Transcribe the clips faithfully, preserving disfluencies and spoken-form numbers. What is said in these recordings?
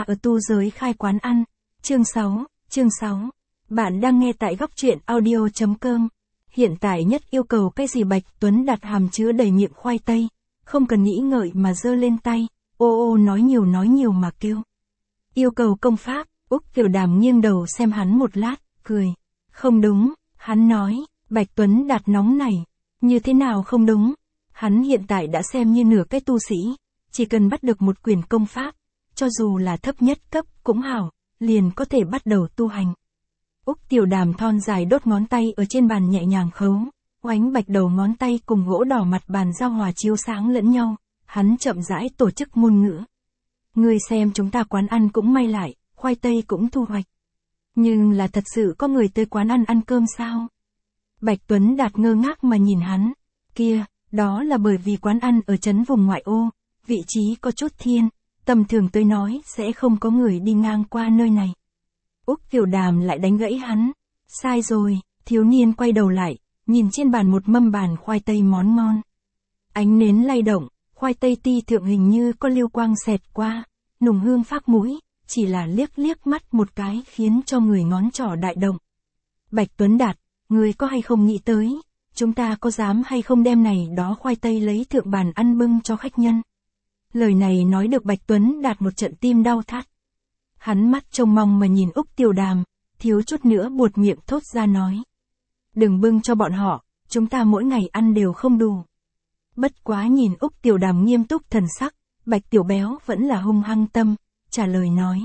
ở tu giới khai quán ăn. Chương sáu, chương sáu. Bạn đang nghe tại góc truyện audio chấm com. Hiện tại nhất yêu cầu cái gì Bạch Tuấn đặt hàm chứa đầy miệng khoai tây. Không cần nghĩ ngợi mà giơ lên tay, ô ô nói nhiều nói nhiều mà kêu. Yêu cầu công pháp, Úc Tiểu Đàm nghiêng đầu xem hắn một lát, cười. Không đúng, hắn nói, Bạch Tuấn đạt nóng này. Như thế nào không đúng? Hắn hiện tại đã xem như nửa cái tu sĩ, chỉ cần bắt được một quyển công pháp, cho dù là thấp nhất cấp cũng hảo, liền có thể bắt đầu tu hành. Úc Tiểu Đàm thon dài đốt ngón tay ở trên bàn nhẹ nhàng khấu, oánh bạch đầu ngón tay cùng gỗ đỏ mặt bàn giao hòa chiếu sáng lẫn nhau, hắn chậm rãi tổ chức ngôn ngữ. Người xem chúng ta quán ăn cũng may lại, khoai tây cũng thu hoạch. Nhưng là thật sự có người tới quán ăn ăn cơm sao? Bạch Tuấn Đạt ngơ ngác mà nhìn hắn. Kia, đó là bởi vì quán ăn ở trấn vùng ngoại ô, vị trí có chút thiên, tầm thường tới nói sẽ không có người đi ngang qua nơi này. Úc Tiểu Đàm lại đánh gãy hắn. Sai rồi, thiếu niên quay đầu lại, nhìn trên bàn một mâm bàn khoai tây món ngon. Ánh nến lay động, khoai tây ti thượng hình như có lưu quang xẹt qua, nùng hương phác mũi, chỉ là liếc liếc mắt một cái khiến cho người ngón trỏ đại động. Bạch Tuấn Đạt, người có hay không nghĩ tới, chúng ta có dám hay không đem này đó khoai tây lấy thượng bàn ăn bưng cho khách nhân? Lời này nói được Bạch Tuấn Đạt một trận tim đau thắt. Hắn mắt trông mong mà nhìn Úc Tiểu Đàm, thiếu chút nữa buột miệng thốt ra nói. Đừng bưng cho bọn họ, chúng ta mỗi ngày ăn đều không đủ. Bất quá nhìn Úc Tiểu Đàm nghiêm túc thần sắc, Bạch Tiểu Béo vẫn là hung hăng tâm, trả lời nói.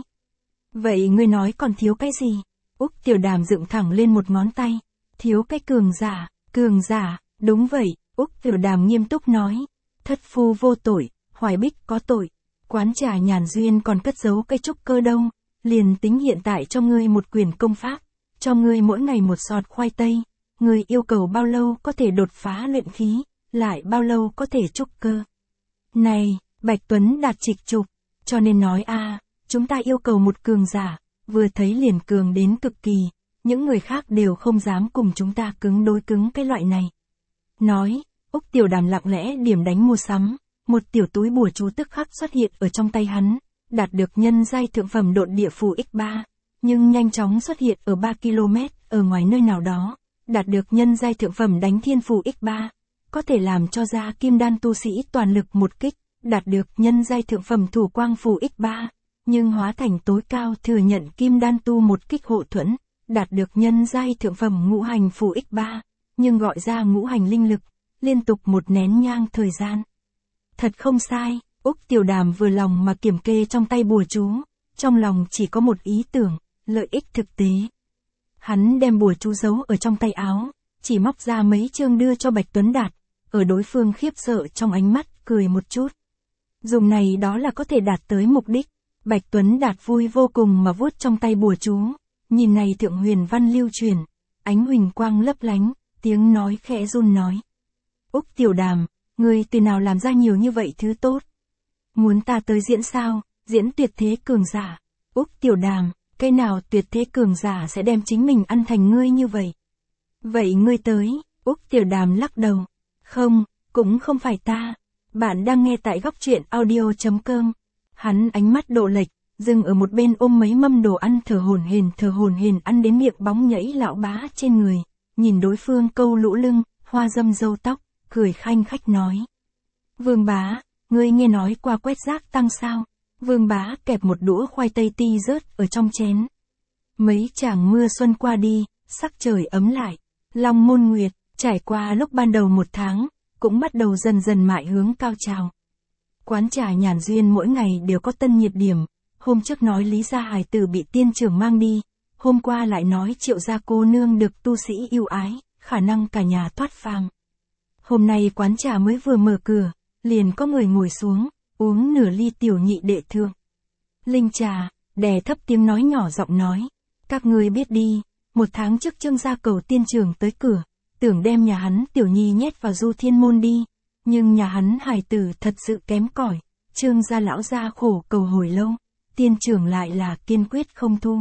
Vậy ngươi nói còn thiếu cái gì? Úc Tiểu Đàm dựng thẳng lên một ngón tay. Thiếu cái cường giả, cường giả, đúng vậy, Úc Tiểu Đàm nghiêm túc nói. Thất phu vô tội, Hoài Bích có tội. Quán trà Nhàn Duyên còn cất giấu cái trúc cơ đông, liền tính hiện tại cho ngươi một quyển công pháp, cho ngươi mỗi ngày một sọt khoai tây, ngươi yêu cầu bao lâu có thể đột phá luyện khí, lại bao lâu có thể trúc cơ. Này, Bạch Tuấn Đạt trịch trục, cho nên nói a, chúng ta yêu cầu một cường giả, vừa thấy liền cường đến cực kỳ, những người khác đều không dám cùng chúng ta cứng đối cứng cái loại này. Nói, Úc Tiểu Đàm lặng lẽ điểm đánh mua sắm. Một tiểu túi bùa chú tức khắc xuất hiện ở trong tay hắn, đạt được nhân giai thượng phẩm độn địa phù nhân ba, nhưng nhanh chóng xuất hiện ở ba ki lô mét ở ngoài nơi nào đó, đạt được nhân giai thượng phẩm đánh thiên phù nhân ba, có thể làm cho ra kim đan tu sĩ toàn lực một kích, đạt được nhân giai thượng phẩm thủ quang phù nhân ba, nhưng hóa thành tối cao thừa nhận kim đan tu một kích hộ thuẫn, đạt được nhân giai thượng phẩm ngũ hành phù nhân ba, nhưng gọi ra ngũ hành linh lực, liên tục một nén nhang thời gian. Thật không sai, Úc Tiểu Đàm vừa lòng mà kiểm kê trong tay bùa chú, trong lòng chỉ có một ý tưởng, lợi ích thực tế. Hắn đem bùa chú giấu ở trong tay áo, chỉ móc ra mấy chương đưa cho Bạch Tuấn Đạt, ở đối phương khiếp sợ trong ánh mắt, cười một chút. Dùng này đó là có thể đạt tới mục đích. Bạch Tuấn Đạt vui vô cùng mà vuốt trong tay bùa chú, nhìn này thượng huyền văn lưu truyền, ánh huỳnh quang lấp lánh, tiếng nói khẽ run nói. Úc Tiểu Đàm, ngươi từ nào làm ra nhiều như vậy thứ tốt? Muốn ta tới diễn sao, diễn tuyệt thế cường giả. Úc Tiểu Đàm, cái nào tuyệt thế cường giả sẽ đem chính mình ăn thành ngươi như vậy? Vậy ngươi tới, Úc Tiểu Đàm lắc đầu. Không, cũng không phải ta. Bạn đang nghe tại góc truyện audio chấm com. Hắn ánh mắt độ lệch, dừng ở một bên ôm mấy mâm đồ ăn thở hổn hển thở hổn hển ăn đến miệng bóng nhảy lão bá trên người, nhìn đối phương câu lũ lưng, hoa dâm râu tóc, cười khanh khách nói. Vương bá, ngươi nghe nói qua quét rác tăng sao? Vương bá kẹp một đũa khoai tây ti rớt ở trong chén. Mấy tràng mưa xuân qua đi, sắc trời ấm lại. Long Môn Nguyệt, trải qua lúc ban đầu một tháng, cũng bắt đầu dần dần mại hướng cao trào. Quán trà Nhàn Duyên mỗi ngày đều có tân nhiệt điểm. Hôm trước nói Lý Gia Hải tử bị tiên trưởng mang đi. Hôm qua lại nói Triệu gia cô nương được tu sĩ yêu ái, khả năng cả nhà thoát phàm. Hôm nay quán trà mới vừa mở cửa, liền có người ngồi xuống, uống nửa ly tiểu nhị đệ thượng. Linh trà, đè thấp tiếng nói nhỏ giọng nói. Các ngươi biết đi, một tháng trước Trương gia cầu tiên trưởng tới cửa, tưởng đem nhà hắn tiểu nhi nhét vào Du Thiên Môn đi. Nhưng nhà hắn hài tử thật sự kém cỏi, Trương gia lão gia khổ cầu hồi lâu, tiên trưởng lại là kiên quyết không thu.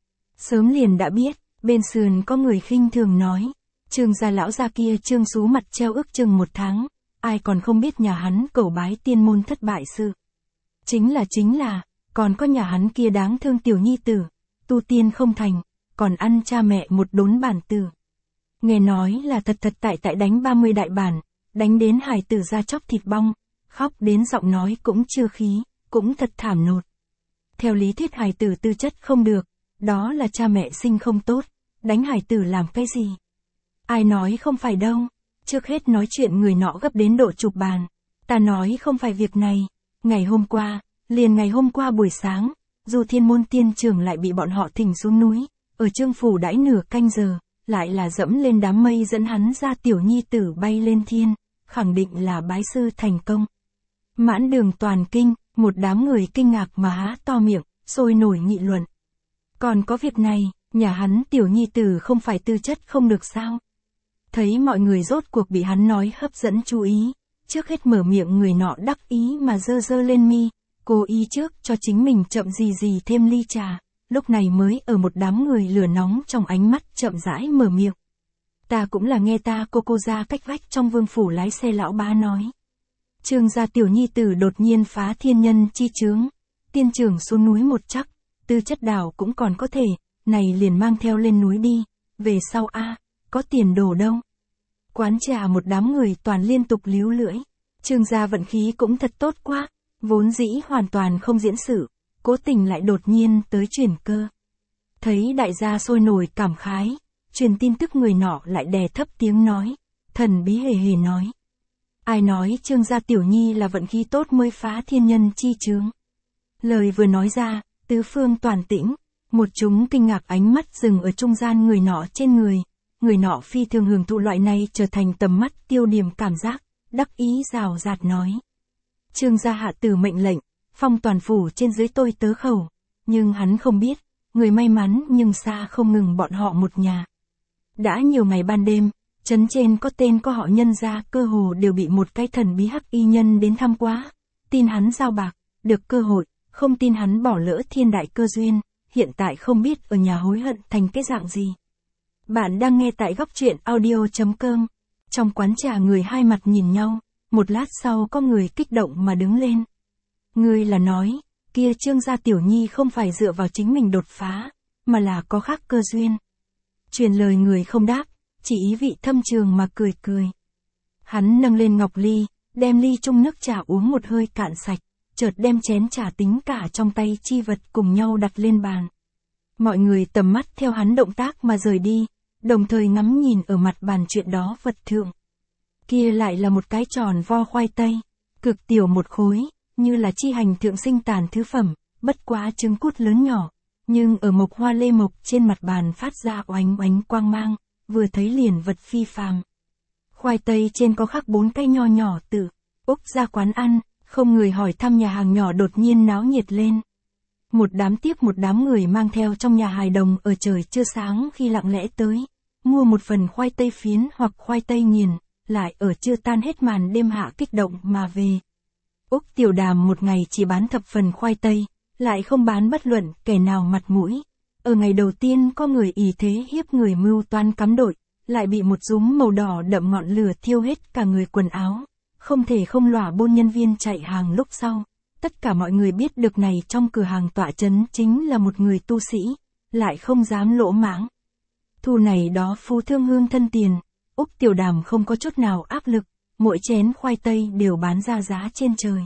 Sớm liền đã biết, bên sườn có người khinh thường nói. Trương gia lão gia kia Trương xú mặt treo ước chừng một tháng, ai còn không biết nhà hắn cầu bái tiên môn thất bại sự. Chính là chính là, còn có nhà hắn kia đáng thương tiểu nhi tử, tu tiên không thành, còn ăn cha mẹ một đốn bản tử. Nghe nói là thật thật tại tại đánh ba mươi đại bản, đánh đến hài tử ra chóc thịt bong, khóc đến giọng nói cũng chưa khí, cũng thật thảm nột. Theo lý thuyết hài tử tư chất không được, đó là cha mẹ sinh không tốt, đánh hài tử làm cái gì? Ai nói không phải đâu, trước hết nói chuyện người nọ gấp đến độ chụp bàn. Ta nói không phải việc này, ngày hôm qua, liền ngày hôm qua buổi sáng, dù Thiên Môn Tiên Trưởng lại bị bọn họ thỉnh xuống núi, ở Trương Phủ đãi nửa canh giờ, lại là dẫm lên đám mây dẫn hắn ra tiểu nhi tử bay lên thiên, khẳng định là bái sư thành công. Mãn đường toàn kinh, một đám người kinh ngạc mà há to miệng, sôi nổi nghị luận. Còn có việc này, nhà hắn tiểu nhi tử không phải tư chất không được sao? Thấy mọi người rốt cuộc bị hắn nói hấp dẫn chú ý, trước hết mở miệng người nọ đắc ý mà dơ dơ lên mi, cố ý trước cho chính mình chậm gì gì thêm ly trà, lúc này mới ở một đám người lửa nóng trong ánh mắt chậm rãi mở miệng. Ta cũng là nghe ta cô cô ra cách vách trong vương phủ lái xe lão bá nói. Trương gia tiểu nhi tử đột nhiên phá thiên nhân chi chướng, tiên trưởng xuống núi một chắc, tư chất đảo cũng còn có thể, này liền mang theo lên núi đi, về sau a có tiền đồ đâu. Quán trà một đám người toàn liên tục líu lưỡi, Trương gia vận khí cũng thật tốt quá, vốn dĩ hoàn toàn không diễn sự, cố tình lại đột nhiên tới chuyển cơ. Thấy đại gia sôi nổi cảm khái, truyền tin tức người nọ lại đè thấp tiếng nói, thần bí hề hề nói. Ai nói Trương gia tiểu nhi là vận khí tốt mới phá thiên nhân chi chướng. Lời vừa nói ra, tứ phương toàn tĩnh, một chúng kinh ngạc ánh mắt dừng ở trung gian người nọ trên người, người nọ phi thường hưởng thụ loại này trở thành tầm mắt tiêu điểm cảm giác, đắc ý rào rạt nói. Trương gia hạ tử mệnh lệnh, phong toàn phủ trên dưới tôi tớ khẩu, nhưng hắn không biết, người may mắn nhưng xa không ngừng bọn họ một nhà. Đã nhiều ngày ban đêm, trấn trên có tên có họ nhân gia cơ hồ đều bị một cái thần bí hắc y nhân đến thăm quá, tin hắn giao bạc, được cơ hội, không tin hắn bỏ lỡ thiên đại cơ duyên, hiện tại không biết ở nhà hối hận thành cái dạng gì. Bạn đang nghe tại góc truyện audio chấm com. Trong quán trà người hai mặt nhìn nhau, một lát sau có người kích động mà đứng lên. Người là nói, kia Trương gia tiểu nhi không phải dựa vào chính mình đột phá, mà là có khác cơ duyên. Truyền lời người không đáp, chỉ ý vị thâm trường mà cười cười. Hắn nâng lên ngọc ly, đem ly chung nước trà uống một hơi cạn sạch, chợt đem chén trà tính cả trong tay chi vật cùng nhau đặt lên bàn. Mọi người tầm mắt theo hắn động tác mà rời đi, đồng thời ngắm nhìn ở mặt bàn chuyện đó vật thượng. Kia lại là một cái tròn vo khoai tây, cực tiểu một khối, như là chi hành thượng sinh tàn thứ phẩm, bất quá trứng cút lớn nhỏ, nhưng ở mộc hoa lê mộc trên mặt bàn phát ra oánh oánh quang mang, vừa thấy liền vật phi phàm. Khoai tây trên có khắc bốn cây nho nhỏ tự, Úc ra quán ăn, không người hỏi thăm nhà hàng nhỏ đột nhiên náo nhiệt lên. Một đám tiếp một đám người mang theo trong nhà hài đồng ở trời chưa sáng khi lặng lẽ tới, mua một phần khoai tây phiến hoặc khoai tây nghiền, lại ở chưa tan hết màn đêm hạ kích động mà về. Úc Tiểu Đàm một ngày chỉ bán thập phần khoai tây, lại không bán bất luận kẻ nào mặt mũi. Ở ngày đầu tiên có người ỷ thế hiếp người mưu toan cắm đội, lại bị một dúm màu đỏ đậm ngọn lửa thiêu hết cả người quần áo, không thể không lỏa bôn nhân viên chạy hàng lúc sau. Tất cả mọi người biết được này trong cửa hàng tọa chấn chính là một người tu sĩ, lại không dám lỗ mãng. Thu này đó phú thương hương thân tiền, Úc Tiểu Đàm không có chút nào áp lực, mỗi chén khoai tây đều bán ra giá trên trời.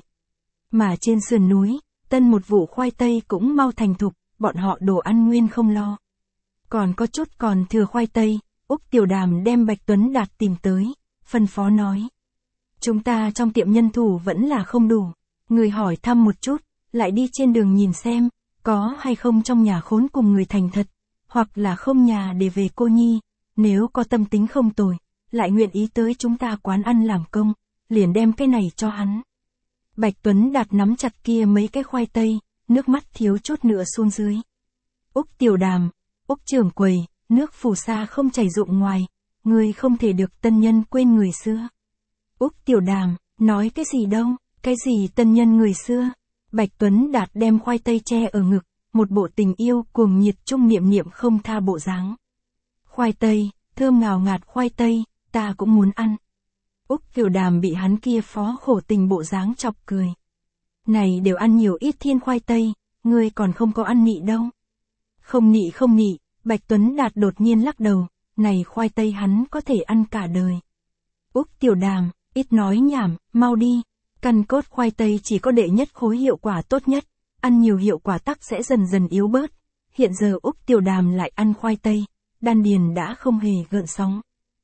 Mà trên sườn núi, tân một vụ khoai tây cũng mau thành thục, bọn họ đồ ăn nguyên không lo. Còn có chút còn thừa khoai tây, Úc Tiểu Đàm đem Bạch Tuấn Đạt tìm tới, phân phó nói. Chúng ta trong tiệm nhân thủ vẫn là không đủ, người hỏi thăm một chút, lại đi trên đường nhìn xem, có hay không trong nhà khốn cùng người thành thật, hoặc là không nhà để về cô nhi, nếu có tâm tính không tồi, lại nguyện ý tới chúng ta quán ăn làm công, liền đem cái này cho hắn. Bạch Tuấn Đạt nắm chặt kia mấy cái khoai tây, nước mắt thiếu chút nữa xuống dưới. Úc Tiểu Đàm, Úc trưởng quầy, nước phù sa không chảy rụng ngoài, người không thể được tân nhân quên người xưa. Úc Tiểu Đàm, nói cái gì đâu, cái gì tân nhân người xưa. Bạch Tuấn Đạt đem khoai tây che ở ngực, một bộ tình yêu cuồng nhiệt trung niệm niệm không tha bộ dáng. Khoai tây, thơm ngào ngạt khoai tây, ta cũng muốn ăn. Úc Tiểu Đàm bị hắn kia phó khổ tình bộ dáng chọc cười. Này đều ăn nhiều ít thiên khoai tây, ngươi còn không có ăn nị đâu. Không nị không nị, Bạch Tuấn Đạt đột nhiên lắc đầu, này khoai tây hắn có thể ăn cả đời. Úc Tiểu Đàm, ít nói nhảm, mau đi. Căn cốt khoai tây chỉ có đệ nhất khối hiệu quả tốt nhất, ăn nhiều hiệu quả tắc sẽ dần dần yếu bớt. Hiện giờ Úc Tiểu Đàm lại ăn khoai tây, đan điền đã không hề gợn sóng.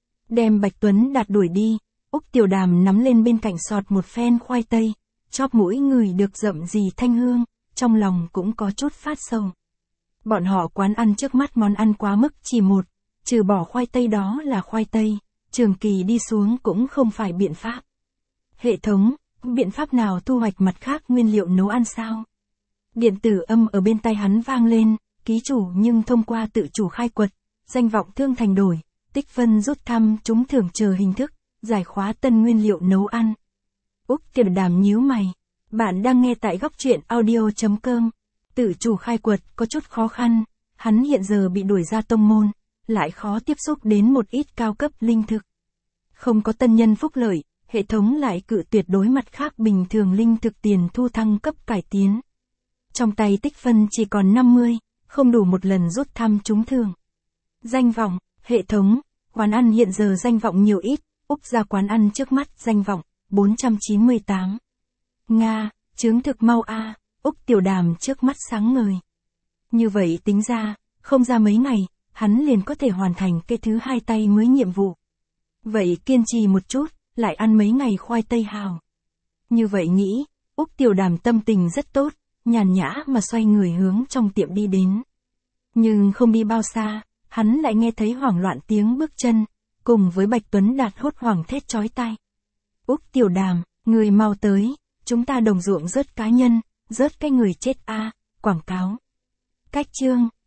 Đem Bạch Tuấn Đạt đuổi đi, Úc Tiểu Đàm nắm lên bên cạnh sọt một phen khoai tây, chóp mũi người được rậm rì thanh hương, trong lòng cũng có chút phát sầu. Bọn họ quán ăn trước mắt món ăn quá mức chỉ một, trừ bỏ khoai tây đó là khoai tây, trường kỳ đi xuống cũng không phải biện pháp. Hệ thống, biện pháp nào thu hoạch mặt khác nguyên liệu nấu ăn sao? Điện tử âm ở bên tai hắn vang lên, ký chủ nhưng thông qua tự chủ khai quật, danh vọng thương thành đổi, tích phân rút thăm trúng thưởng chờ hình thức, giải khóa tân nguyên liệu nấu ăn. Úc Tiểu Đàm nhíu mày, bạn đang nghe tại góc truyện audio chấm com. Tự chủ khai quật có chút khó khăn, hắn hiện giờ bị đuổi ra tông môn, lại khó tiếp xúc đến một ít cao cấp linh thực. Không có tân nhân phúc lợi, hệ thống lại cự tuyệt đối mặt khác bình thường linh thực tiền thu thăng cấp cải tiến. Trong tay tích phân chỉ còn năm mươi, không đủ một lần rút thăm trúng thưởng. Danh vọng, hệ thống, quán ăn hiện giờ danh vọng nhiều ít, Úc ra quán ăn trước mắt danh vọng, bốn trăm chín mươi tám. Nga, chứng thực mau a. Úc Tiểu Đàm trước mắt sáng ngời. Như vậy tính ra, không ra mấy ngày, hắn liền có thể hoàn thành cái thứ hai tay mới nhiệm vụ. Vậy kiên trì một chút, lại ăn mấy ngày khoai tây hào. Như vậy nghĩ, Úc Tiểu Đàm tâm tình rất tốt, nhàn nhã mà xoay người hướng trong tiệm đi đến. Nhưng không đi bao xa, hắn lại nghe thấy hoảng loạn tiếng bước chân, cùng với Bạch Tuấn Đạt hốt hoảng thét chói tai. Úc Tiểu Đàm, người mau tới, chúng ta đồng ruộng rớt cá nhân. Rớt cái người chết a, quảng cáo. Cách chương.